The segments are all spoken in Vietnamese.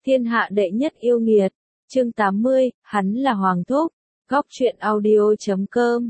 Thiên hạ đệ nhất yêu nghiệt. Chương 80, hắn là Hoàng Thúc. Góc truyện audio.com.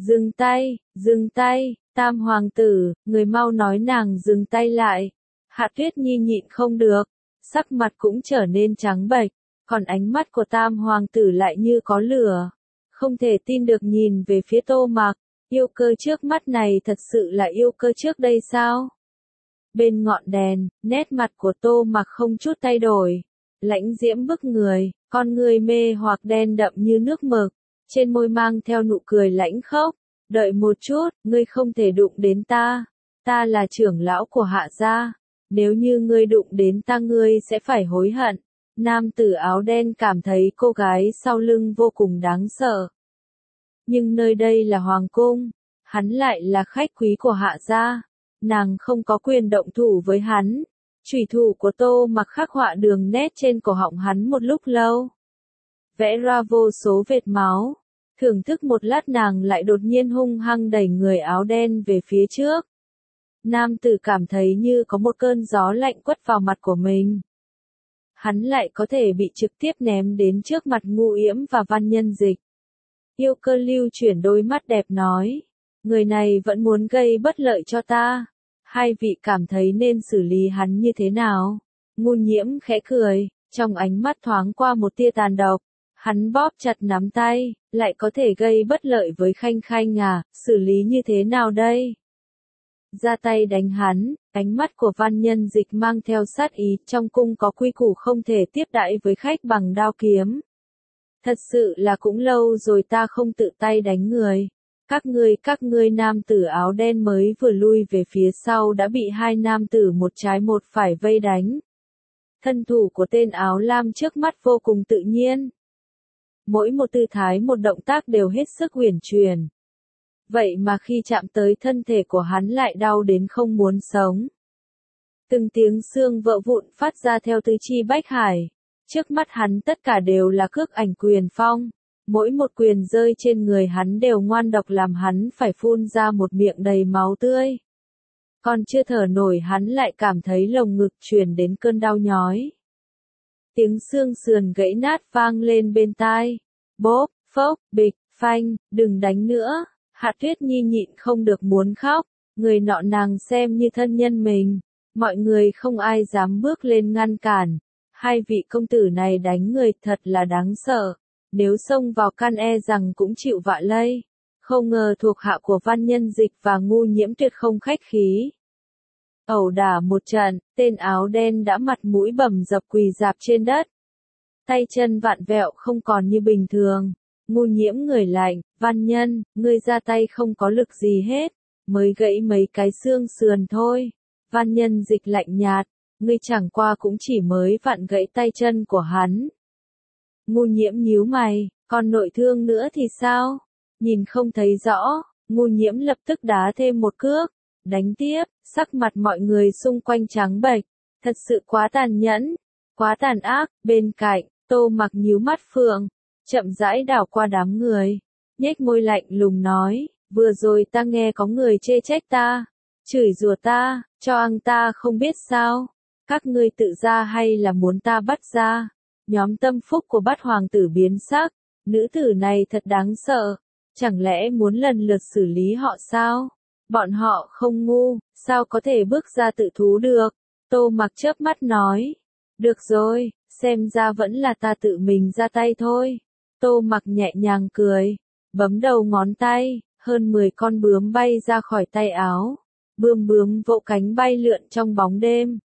Dừng tay, Tam hoàng tử, người mau nói nàng dừng tay lại. Hạ Tuyết Nhi nhịn không được, sắc mặt cũng trở nên trắng bệch, còn ánh mắt của Tam hoàng tử lại như có lửa. Không thể tin được nhìn về phía Tô Mặc, yêu cơ trước mắt này thật sự là yêu cơ trước đây sao? Bên ngọn đèn, nét mặt của Tô Mặc không chút thay đổi, lãnh diễm bức người, con người mê hoặc đen đậm như nước mực, trên môi mang theo nụ cười lãnh khốc. Đợi một chút, ngươi không thể đụng đến ta. Ta là trưởng lão của Hạ gia. Nếu như ngươi đụng đến ta ngươi sẽ phải hối hận. Nam tử áo đen cảm thấy cô gái sau lưng vô cùng đáng sợ. Nhưng nơi đây là hoàng cung. Hắn lại là khách quý của Hạ gia. Nàng không có quyền động thủ với hắn. Chủy thủ của Tô Mặc khắc họa đường nét trên cổ họng hắn một lúc lâu. Vẽ ra vô số vệt máu. Thưởng thức một lát nàng lại đột nhiên hung hăng đẩy người áo đen về phía trước. Nam tử cảm thấy như có một cơn gió lạnh quất vào mặt của mình. Hắn lại có thể bị trực tiếp ném đến trước mặt Ngu Yễm và Văn Nhân Dịch. Yêu cơ lưu chuyển đôi mắt đẹp nói. Người này vẫn muốn gây bất lợi cho ta. Hai vị cảm thấy nên xử lý hắn như thế nào? Ngu Nhiễm khẽ cười, trong ánh mắt thoáng qua một tia tàn độc. Hắn bóp chặt nắm tay, lại có thể gây bất lợi với Khanh Khanh à, xử lý như thế nào đây? Ra tay đánh hắn, ánh mắt của Văn Nhân Dịch mang theo sát ý, trong cung có quy củ không thể tiếp đãi với khách bằng đao kiếm. Thật sự là cũng lâu rồi ta không tự tay đánh người. Các ngươi nam tử áo đen mới vừa lui về phía sau đã bị hai nam tử một trái một phải vây đánh. Thân thủ của tên áo lam trước mắt vô cùng tự nhiên. Mỗi một tư thái một động tác đều hết sức uyển chuyển. Vậy mà khi chạm tới thân thể của hắn lại đau đến không muốn sống. Từng tiếng xương vỡ vụn phát ra theo tứ chi bách hải. Trước mắt hắn tất cả đều là cước ảnh quyền phong. Mỗi một quyền rơi trên người hắn đều ngoan độc làm hắn phải phun ra một miệng đầy máu tươi. Còn chưa thở nổi hắn lại cảm thấy lồng ngực truyền đến cơn đau nhói. Tiếng xương sườn gãy nát vang lên bên tai. Bốp, phốc, bịch, phanh, đừng đánh nữa. Hạ Tuyết Nhi nhịn không được muốn khóc. Người nọ nàng xem như thân nhân mình. Mọi người không ai dám bước lên ngăn cản. Hai vị công tử này đánh người thật là đáng sợ. Nếu xông vào can e rằng cũng chịu vạ lây. Không ngờ thuộc hạ của Văn Nhân Dịch và Ngu Nhiễm tuyệt không khách khí. Ẩu đả một trận, tên áo đen đã mặt mũi bầm dập quỳ rạp trên đất. Tay chân vặn vẹo không còn như bình thường. Ngu Nhiễm người lạnh, Văn Nhân, ngươi ra tay không có lực gì hết, mới gãy mấy cái xương sườn thôi. Văn Nhân Dịch lạnh nhạt, ngươi chẳng qua cũng chỉ mới vặn gãy tay chân của hắn. Ngu Nhiễm nhíu mày, còn nội thương nữa thì sao? Nhìn không thấy rõ, Ngu Nhiễm lập tức đá thêm một cước, đánh tiếp, sắc mặt mọi người xung quanh trắng bệch, thật sự quá tàn nhẫn, quá tàn ác. Bên cạnh, Tô Mặc nhíu mắt phượng, chậm rãi đảo qua đám người, nhếch môi lạnh lùng nói, vừa rồi ta nghe có người chê trách ta, chửi rủa ta, cho ăn ta không biết sao, các ngươi tự ra hay là muốn ta bắt ra? Nhóm tâm phúc của Bát hoàng tử biến sắc, nữ tử này thật đáng sợ, chẳng lẽ muốn lần lượt xử lý họ sao? Bọn họ không ngu, sao có thể bước ra tự thú được? Tô Mặc chớp mắt nói, được rồi, xem ra vẫn là ta tự mình ra tay thôi. Tô Mặc nhẹ nhàng cười, bấm đầu ngón tay, hơn 10 con bướm bay ra khỏi tay áo. Bướm vỗ cánh bay lượn trong bóng đêm.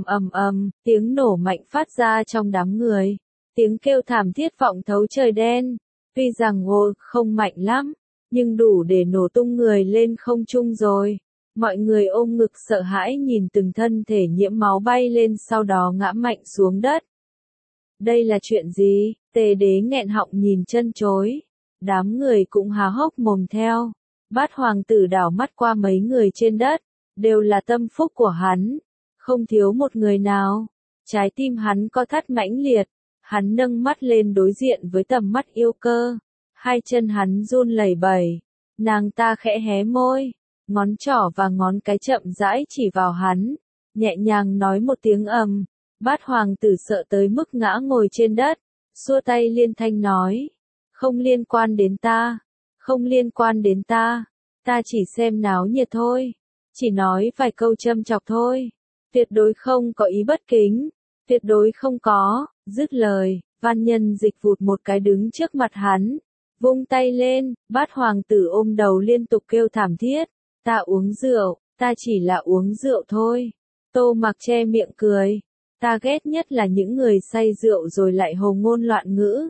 Tiếng nổ mạnh phát ra trong đám người. Tiếng kêu thảm thiết vọng thấu trời đen. Tuy rằng không mạnh lắm, nhưng đủ để nổ tung người lên không trung rồi. Mọi người ôm ngực sợ hãi nhìn từng thân thể nhiễm máu bay lên sau đó ngã mạnh xuống đất. Đây là chuyện gì? Tề Đế nghẹn họng nhìn chân chối. Đám người cũng há hốc mồm theo. Bát hoàng tử đảo mắt qua mấy người trên đất, đều là tâm phúc của hắn, không thiếu một người nào. Trái tim hắn co thắt mãnh liệt, hắn nâng mắt lên đối diện với tầm mắt yêu cơ. Hai chân hắn run lẩy bẩy, nàng ta khẽ hé môi, ngón trỏ và ngón cái chậm rãi chỉ vào hắn, nhẹ nhàng nói một tiếng Bát hoàng tử sợ tới mức ngã ngồi trên đất, xua tay liên thanh nói. Không liên quan đến ta, không liên quan đến ta, ta chỉ xem náo nhiệt thôi, chỉ nói vài câu châm chọc thôi, tuyệt đối không có ý bất kính, tuyệt đối không có, dứt lời, Văn Nhân Dịch vụt một cái đứng trước mặt hắn, vung tay lên, Bát hoàng tử ôm đầu liên tục kêu thảm thiết, ta uống rượu, ta chỉ là uống rượu thôi. Tô Mặc che miệng cười, ta ghét nhất là những người say rượu rồi lại hồ ngôn loạn ngữ.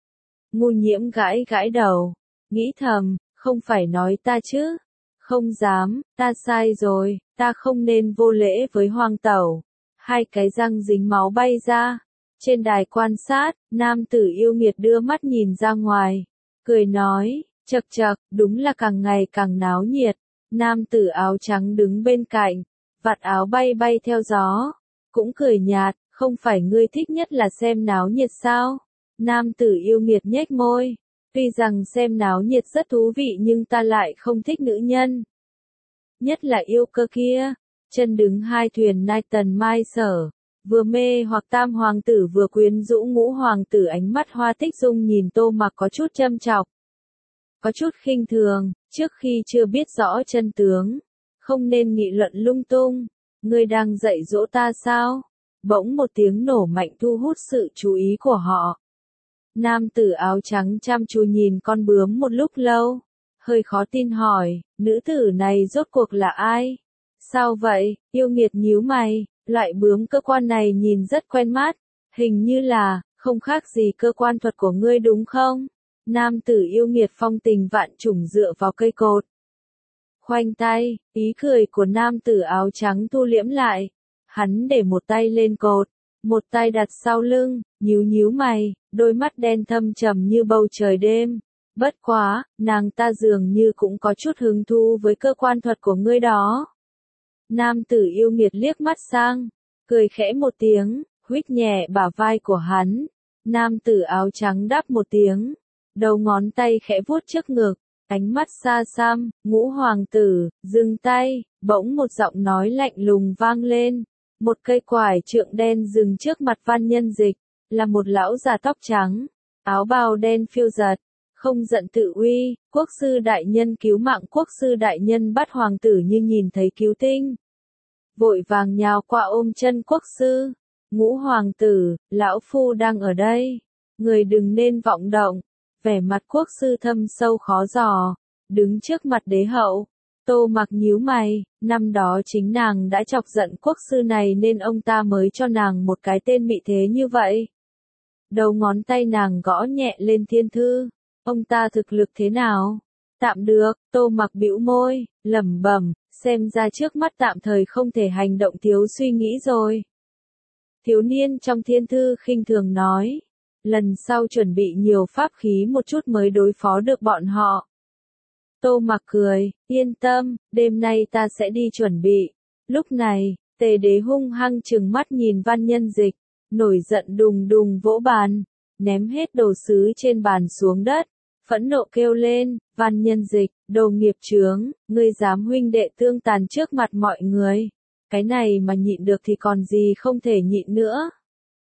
Ngu Nhiễm gãi gãi đầu, nghĩ thầm, không phải nói ta chứ, không dám, ta sai rồi, ta không nên vô lễ với hoàng tẩu. Hai cái răng dính máu bay ra, trên đài quan sát, nam tử yêu nghiệt đưa mắt nhìn ra ngoài, cười nói, chậc chậc, đúng là càng ngày càng náo nhiệt. Nam tử áo trắng đứng bên cạnh, vạt áo bay bay theo gió, cũng cười nhạt, không phải ngươi thích nhất là xem náo nhiệt sao? Nam tử yêu nghiệt nhếch môi, tuy rằng xem náo nhiệt rất thú vị nhưng ta lại không thích nữ nhân. Nhất là yêu cơ kia, chân đứng hai thuyền nai tần mai sở, vừa mê hoặc tam hoàng tử vừa quyến rũ ngũ hoàng tử, ánh mắt Hoa Tích Dung nhìn Tô Mặc có chút châm chọc, có chút khinh thường, trước khi chưa biết rõ chân tướng, không nên nghị luận lung tung, ngươi đang dạy dỗ ta sao? Bỗng một tiếng nổ mạnh thu hút sự chú ý của họ. Nam tử áo trắng chăm chú nhìn con bướm một lúc lâu, hơi khó tin hỏi, nữ tử này rốt cuộc là ai? Sao vậy? Yêu nghiệt nhíu mày, loại bướm cơ quan này nhìn rất quen mắt, hình như là, không khác gì cơ quan thuật của ngươi đúng không? Nam tử yêu nghiệt phong tình vạn trùng dựa vào cây cột. Khoanh tay, ý cười của nam tử áo trắng thu liễm lại. Hắn để một tay lên cột, một tay đặt sau lưng, nhíu nhíu mày, đôi mắt đen thâm trầm như bầu trời đêm. Bất quá, nàng ta dường như cũng có chút hứng thú với cơ quan thuật của ngươi đó. Nam tử yêu nghiệt liếc mắt sang, cười khẽ một tiếng, huých nhẹ bả vai của hắn. Nam tử áo trắng đáp một tiếng, đầu ngón tay khẽ vuốt trước ngực, ánh mắt xa xăm, ngũ hoàng tử, dừng tay, bỗng một giọng nói lạnh lùng vang lên. Một cây quải trượng đen dừng trước mặt Văn Nhân Dịch, là một lão già tóc trắng, áo bào đen phiêu giật, không giận tự uy, quốc sư đại nhân cứu mạng. Quốc sư đại nhân. Bát hoàng tử như nhìn thấy cứu tinh, vội vàng nhào qua ôm chân quốc sư. Ngũ hoàng tử, lão phu đang ở đây, người đừng nên vọng động. Vẻ mặt quốc sư thâm sâu khó dò, đứng trước mặt đế hậu. Tô Mặc nhíu mày, năm đó chính nàng đã chọc giận quốc sư này nên ông ta mới cho nàng một cái tên mị thế như vậy. Đầu ngón tay nàng gõ nhẹ lên thiên thư, ông ta thực lực thế nào? Tạm được, Tô Mặc bĩu môi, lẩm bẩm, xem ra trước mắt tạm thời không thể hành động, thiếu suy nghĩ rồi. Thiếu niên trong thiên thư khinh thường nói, lần sau chuẩn bị nhiều pháp khí một chút mới đối phó được bọn họ. Tô Mặc cười, yên tâm, đêm nay ta sẽ đi chuẩn bị. Lúc này, Tề Đế hung hăng trừng mắt nhìn Văn Nhân Dịch, nổi giận đùng đùng vỗ bàn, ném hết đồ sứ trên bàn xuống đất, phẫn nộ kêu lên, Văn Nhân Dịch, đồ nghiệp chướng, ngươi dám huynh đệ tương tàn trước mặt mọi người. Cái này mà nhịn được thì còn gì không thể nhịn nữa.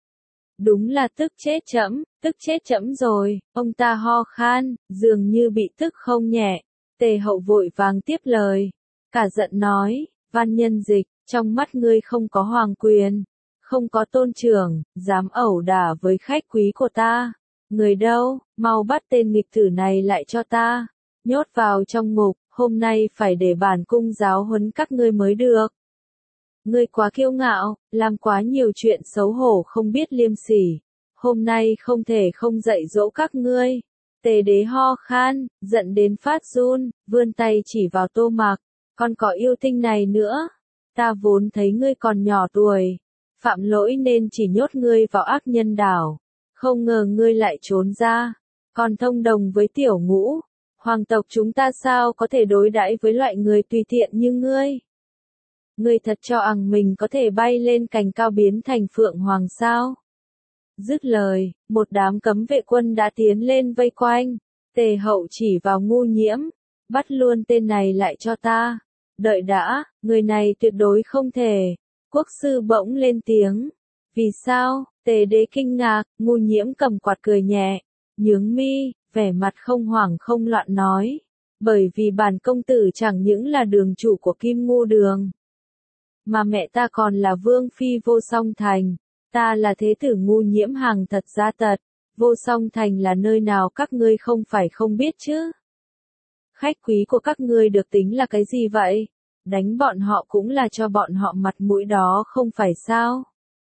Đúng là tức chết trẫm rồi, ông ta ho khan, dường như bị tức không nhẹ. Tề hậu vội vàng tiếp lời, cả giận nói, Văn Nhân Dịch, trong mắt ngươi không có hoàng quyền, không có tôn trưởng, dám ẩu đả với khách quý của ta. Người đâu, mau bắt tên nghịch tử này lại cho ta, nhốt vào trong ngục, hôm nay phải để bản cung giáo huấn các ngươi mới được. Ngươi quá kiêu ngạo, làm quá nhiều chuyện xấu hổ không biết liêm sỉ, hôm nay không thể không dạy dỗ các ngươi. Tề Đế ho khan, giận đến phát run, vươn tay chỉ vào Tô Mặc, còn có yêu tinh này nữa. Ta vốn thấy ngươi còn nhỏ tuổi, phạm lỗi nên chỉ nhốt ngươi vào ác nhân đảo, không ngờ ngươi lại trốn ra, còn thông đồng với tiểu ngũ. Hoàng tộc chúng ta sao có thể đối đãi với loại người tùy tiện như ngươi? Ngươi thật cho rằng mình có thể bay lên cành cao biến thành phượng hoàng sao? Dứt lời, một đám cấm vệ quân đã tiến lên vây quanh. Tề hậu chỉ vào Ngu Nhiễm, bắt luôn tên này lại cho ta. Đợi đã, người này tuyệt đối không thể. Quốc sư bỗng lên tiếng, Vì sao? Tề đế kinh ngạc, Ngu Nhiễm cầm quạt cười nhẹ, nhướng mi, vẻ mặt không hoảng không loạn nói. Bởi vì bản công tử chẳng những là đường chủ của Kim Ngô Đường, mà mẹ ta còn là vương phi Vô Song Thành. Ta là thế tử Ngu Nhiễm hàng thật giá tật. Vô Song Thành là nơi nào các ngươi không phải không biết chứ? Khách quý của các ngươi được tính là cái gì vậy? Đánh bọn họ cũng là cho bọn họ mặt mũi đó không phải sao?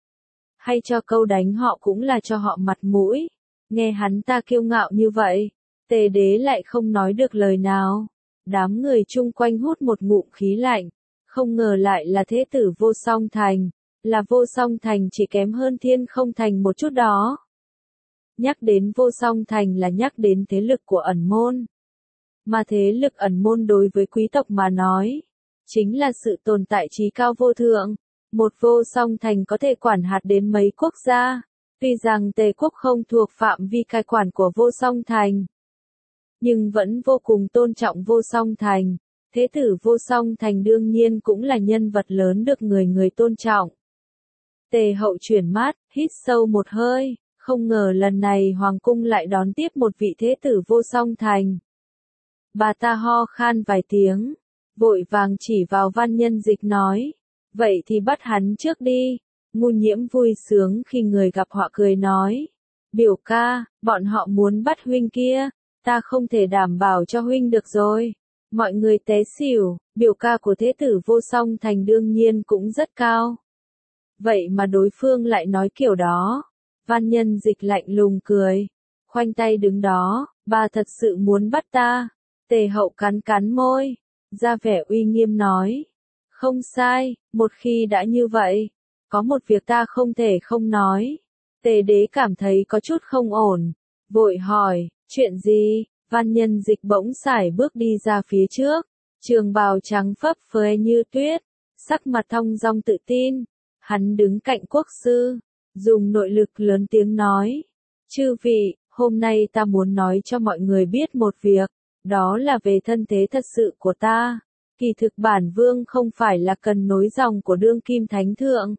Hay cho câu đánh họ cũng là cho họ mặt mũi? Nghe hắn ta kiêu ngạo như vậy, Tề đế lại không nói được lời nào. Đám người chung quanh hút một ngụm khí lạnh, không ngờ lại là thế tử Vô Song Thành, là Vô Song Thành chỉ kém hơn Thiên Không Thành một chút đó. Nhắc đến Vô Song Thành là nhắc đến thế lực của ẩn môn. Mà thế lực ẩn môn đối với quý tộc mà nói, chính là sự tồn tại trí cao vô thượng. Một Vô Song Thành có thể quản hạt đến mấy quốc gia. Tuy rằng Tề quốc không thuộc phạm vi cai quản của Vô Song Thành, nhưng vẫn vô cùng tôn trọng Vô Song Thành. Thế tử Vô Song Thành đương nhiên cũng là nhân vật lớn được người người tôn trọng. Tề hậu chuyển mắt, hít sâu một hơi, không ngờ lần này Hoàng cung lại đón tiếp một vị thế tử Vô Song Thành. Bà ta ho khan vài tiếng, vội vàng chỉ vào Văn Nhân Dịch nói, vậy thì bắt hắn trước đi. Ngu Nhiễm vui sướng khi người gặp họa cười nói, biểu ca, bọn họ muốn bắt huynh kia, ta không thể đảm bảo cho huynh được rồi. Mọi người té xỉu, biểu ca của thế tử Vô Song Thành đương nhiên cũng rất cao. Vậy mà đối phương lại nói kiểu đó. Văn Nhân Dịch lạnh lùng cười, khoanh tay đứng đó, bà thật sự muốn bắt ta. Tề hậu cắn cắn môi, ra vẻ uy nghiêm nói, không sai, một khi đã như vậy, có một việc ta không thể không nói. Tề đế cảm thấy có chút không ổn, vội hỏi, chuyện gì? Văn Nhân Dịch bỗng sải bước đi ra phía trước, trường bào trắng phấp phới như tuyết, sắc mặt thong dong tự tin. Hắn đứng cạnh quốc sư, dùng nội lực lớn tiếng nói, chư vị, hôm nay ta muốn nói cho mọi người biết một việc, đó là về thân thế thật sự của ta. Kỳ thực bản vương không phải là cần nối dòng của đương kim thánh thượng.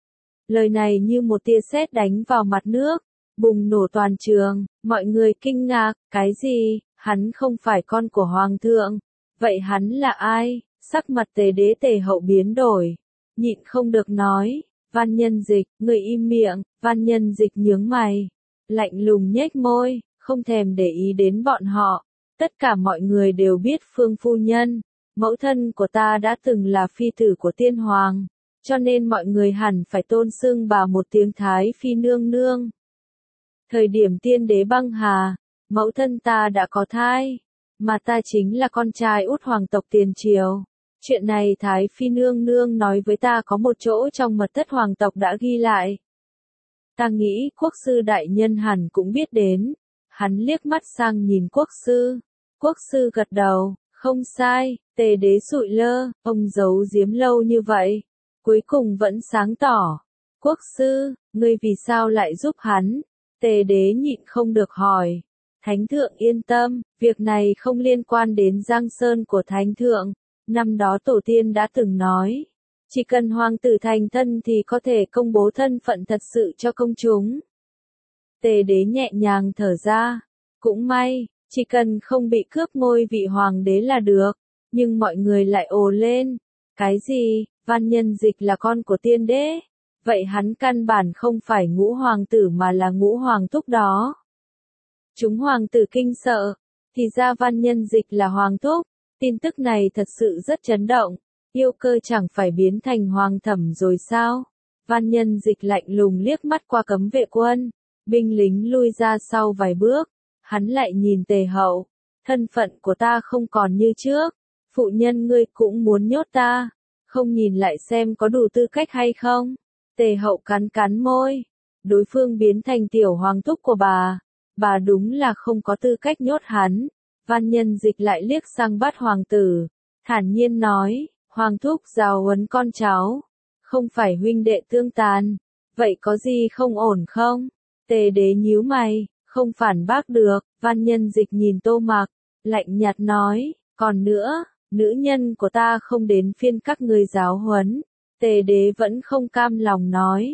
Lời này như một tia sét đánh vào mặt nước, bùng nổ toàn trường, mọi người kinh ngạc, cái gì, hắn không phải con của hoàng thượng, vậy hắn là ai? Sắc mặt Tề đế Tề hậu biến đổi, nhịn không được nói, Văn Nhân Dịch, người im miệng. Văn Nhân Dịch nhướng mày, lạnh lùng nhếch môi, không thèm để ý đến bọn họ. Tất cả mọi người đều biết Phương phu nhân, mẫu thân của ta đã từng là phi tử của tiên hoàng, cho nên mọi người hẳn phải tôn xưng bà một tiếng Thái phi nương nương. Thời điểm tiên đế băng hà, mẫu thân ta đã có thai, mà ta chính là con trai út hoàng tộc tiền triều. Chuyện này Thái phi nương nương nói với ta có một chỗ trong mật thất hoàng tộc đã ghi lại. Ta nghĩ quốc sư đại nhân hẳn cũng biết đến. Hắn liếc mắt sang nhìn quốc sư. Quốc sư gật đầu, không sai. Tề đế sụi lơ, ông giấu giếm lâu như vậy, cuối cùng vẫn sáng tỏ. Quốc sư, ngươi vì sao lại giúp hắn? Tề đế nhịn không được hỏi. Thánh thượng yên tâm, việc này không liên quan đến Giang Sơn của thánh thượng. Năm đó tổ tiên đã từng nói, chỉ cần hoàng tử thành thân thì có thể công bố thân phận thật sự cho công chúng. Tề đế nhẹ nhàng thở ra, cũng may, chỉ cần không bị cướp ngôi vị hoàng đế là được. Nhưng mọi người lại ồ lên, cái gì, Văn Nhân Dịch là con của tiên đế? Vậy hắn căn bản không phải ngũ hoàng tử mà là ngũ hoàng thúc đó. Chúng hoàng tử kinh sợ, thì ra Văn Nhân Dịch là hoàng thúc. Tin tức này thật sự rất chấn động, Yêu Cơ chẳng phải biến thành hoàng thẩm rồi sao? Văn Nhân Dịch lạnh lùng liếc mắt qua cấm vệ quân, binh lính lui ra sau vài bước, hắn lại nhìn Tề hậu, thân phận của ta không còn như trước, phụ nhân ngươi cũng muốn nhốt ta, không nhìn lại xem có đủ tư cách hay không? Tề hậu cắn cắn môi, đối phương biến thành tiểu hoàng thúc của bà đúng là không có tư cách nhốt hắn. Văn Nhân Dịch lại liếc sang Bát hoàng tử, thản nhiên nói, hoàng thúc giáo huấn con cháu, không phải huynh đệ tương tàn, vậy có gì không ổn không? Tề đế nhíu mày, không phản bác được. Văn Nhân Dịch nhìn Tô Mạc, lạnh nhạt nói, còn nữa, nữ nhân của ta không đến phiên các ngươi giáo huấn. Tề đế vẫn không cam lòng nói,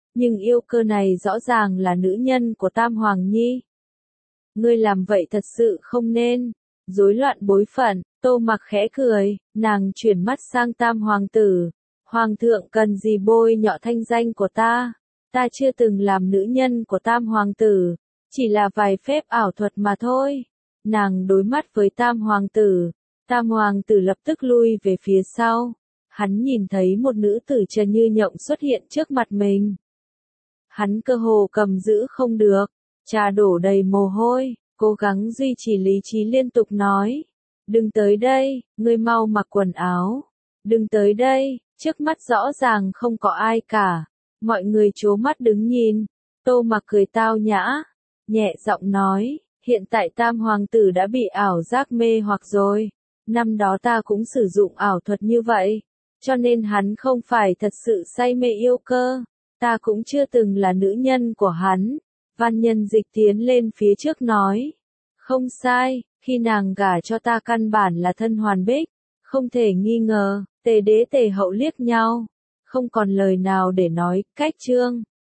nhưng yêu cơ này rõ ràng là nữ nhân của Tam Hoàng Nhi. Ngươi làm vậy thật sự không nên. Rối loạn bối phận, Tô Mặc khẽ cười, nàng chuyển mắt sang Tam Hoàng tử. Hoàng thượng cần gì bôi nhọ thanh danh của ta? Ta chưa từng làm nữ nhân của Tam Hoàng tử, chỉ là vài phép ảo thuật mà thôi. Nàng đối mắt với Tam Hoàng tử. Tam Hoàng tử lập tức lui về phía sau. Hắn nhìn thấy một nữ tử trần như nhộng xuất hiện trước mặt mình. Hắn cơ hồ cầm giữ không được, trà đổ đầy mồ hôi, cố gắng duy trì lý trí liên tục nói. Đừng tới đây, ngươi mau mặc quần áo. Đừng tới đây, trước mắt rõ ràng không có ai cả. Mọi người trố mắt đứng nhìn. Tô Mặc cười tao nhã, nhẹ giọng nói, hiện tại Tam Hoàng tử đã bị ảo giác mê hoặc rồi. Năm đó ta cũng sử dụng ảo thuật như vậy, cho nên hắn không phải thật sự say mê yêu cơ. Ta cũng chưa từng là nữ nhân của hắn. Văn Nhân Dịch tiến lên phía trước nói. Không sai, khi nàng gả cho ta căn bản là thân hoàn bích. Không thể nghi ngờ, Tề Đế Tề Hậu liếc nhau. Không còn lời nào để nói, cách chương.